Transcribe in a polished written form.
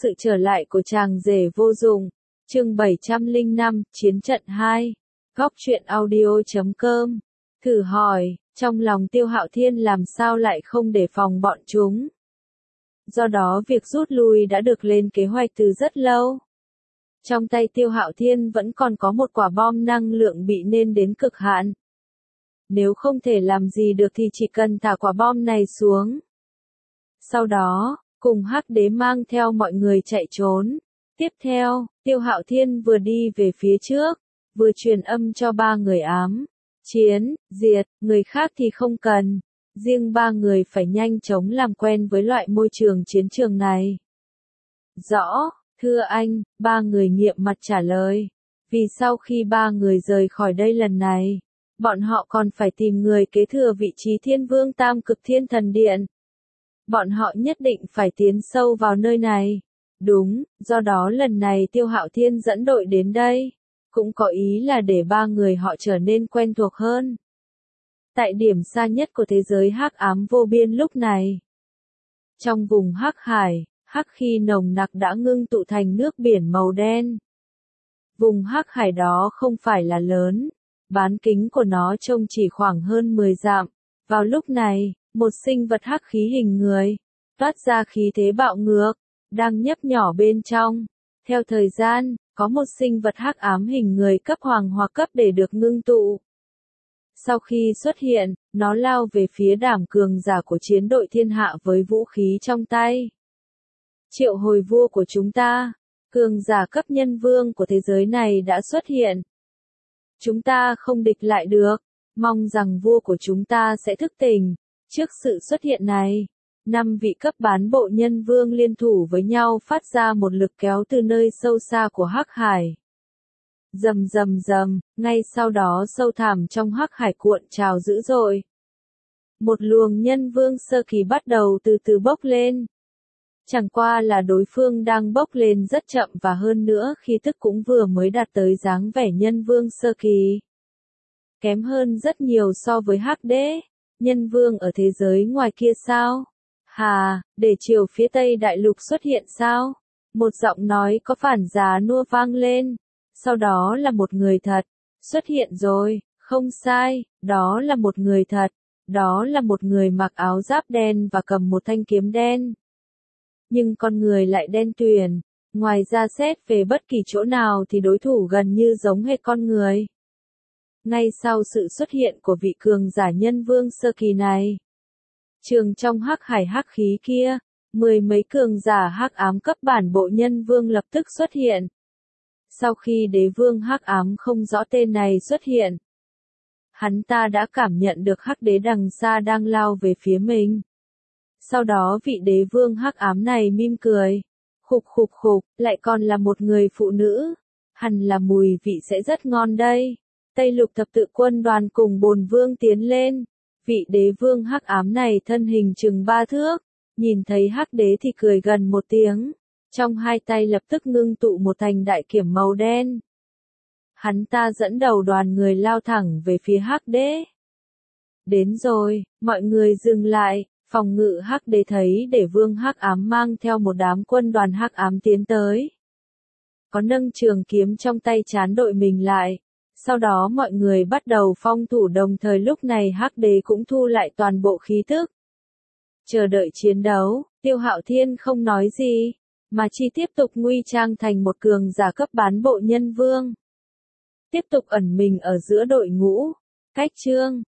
Sự trở lại của chàng rể vô dụng. Chương 705, Chiến trận 2. Góc truyện audio.com. Thử hỏi, trong lòng Tiêu Hạo Thiên làm sao lại không đề phòng bọn chúng. Do đó việc rút lui đã được lên kế hoạch từ rất lâu. Trong tay Tiêu Hạo Thiên vẫn còn có một quả bom năng lượng bị nên đến cực hạn. Nếu không thể làm gì được thì chỉ cần thả quả bom này xuống. Sau đó, cùng Hắc Đế mang theo mọi người chạy trốn. Tiếp theo, Tiêu Hạo Thiên vừa đi về phía trước, vừa truyền âm cho ba người ám. Chiến, diệt, người khác thì không cần. Riêng ba người phải nhanh chóng làm quen với loại môi trường chiến trường này. Rõ, thưa anh, ba người nghiệm mặt trả lời. Vì sau khi ba người rời khỏi đây lần này, bọn họ còn phải tìm người kế thừa vị trí Thiên Vương Tam Cực Thiên Thần Điện. Bọn họ nhất định phải tiến sâu vào nơi này. Đúng, do đó lần này Tiêu Hạo Thiên dẫn đội đến đây, cũng có ý là để ba người họ trở nên quen thuộc hơn. Tại điểm xa nhất của thế giới hắc ám vô biên lúc này, trong vùng hắc hải, hắc khí nồng nặc đã ngưng tụ thành nước biển màu đen. Vùng hắc hải đó không phải là lớn, bán kính của nó trông chỉ khoảng hơn 10 dặm. Vào lúc này, một sinh vật hắc khí hình người, toát ra khí thế bạo ngược, đang nhấp nhỏ bên trong. Theo thời gian, có một sinh vật hắc ám hình người cấp hoàng hoặc cấp để được ngưng tụ. Sau khi xuất hiện, nó lao về phía đám cường giả của chiến đội thiên hạ với vũ khí trong tay. Triệu hồi vua của chúng ta, cường giả cấp nhân vương của thế giới này đã xuất hiện. Chúng ta không địch lại được, mong rằng vua của chúng ta sẽ thức tỉnh. Trước sự xuất hiện này, 5 vị cấp bán bộ nhân vương liên thủ với nhau phát ra một lực kéo từ nơi sâu xa của hắc hải. Rầm rầm rầm, ngay sau đó sâu thẳm trong hắc hải cuộn trào dữ dội. Một luồng nhân vương sơ kỳ bắt đầu từ từ bốc lên. Chẳng qua là đối phương đang bốc lên rất chậm và hơn nữa khí tức cũng vừa mới đạt tới dáng vẻ nhân vương sơ kỳ. Kém hơn rất nhiều so với Hắc Đế, nhân vương ở thế giới ngoài kia sao? Hà, để chiều phía Tây Đại Lục xuất hiện sao? Một giọng nói có phản giá nua vang lên. Sau đó là một người thật. Xuất hiện rồi, không sai, đó là một người thật. Đó là một người mặc áo giáp đen và cầm một thanh kiếm đen. Nhưng con người lại đen tuyền. Ngoài ra xét về bất kỳ chỗ nào thì đối thủ gần như giống hệt con người. Ngay sau sự xuất hiện của vị cường giả nhân vương sơ kỳ này, trường trong hắc hải hắc khí kia, 10 mấy cường giả hắc ám cấp bản bộ nhân vương lập tức xuất hiện. Sau khi đế vương hắc ám không rõ tên này xuất hiện, hắn ta đã cảm nhận được hắc đế đằng xa đang lao về phía mình. Sau đó vị đế vương hắc ám này mỉm cười, khục khục khục, lại còn là một người phụ nữ, hẳn là mùi vị sẽ rất ngon đây. Tây Lục thập tự quân đoàn cùng Bồn Vương tiến lên. Vị đế vương hắc ám này thân hình chừng 3 thước, nhìn thấy hắc đế thì cười gần một tiếng, trong hai tay lập tức ngưng tụ một thanh đại kiếm màu đen. Hắn ta dẫn đầu đoàn người lao thẳng về phía hắc đế. Đến rồi, mọi người dừng lại, phòng ngự hắc đế thấy đế vương hắc ám mang theo một đám quân đoàn hắc ám tiến tới. Có nâng trường kiếm trong tay chán đội mình lại. Sau đó mọi người bắt đầu phong thủ đồng thời lúc này hắc đế cũng thu lại toàn bộ khí tức. Chờ đợi chiến đấu, Tiêu Hạo Thiên không nói gì, mà chỉ tiếp tục nguy trang thành một cường giả cấp bán bộ nhân vương. Tiếp tục ẩn mình ở giữa đội ngũ. Cách chương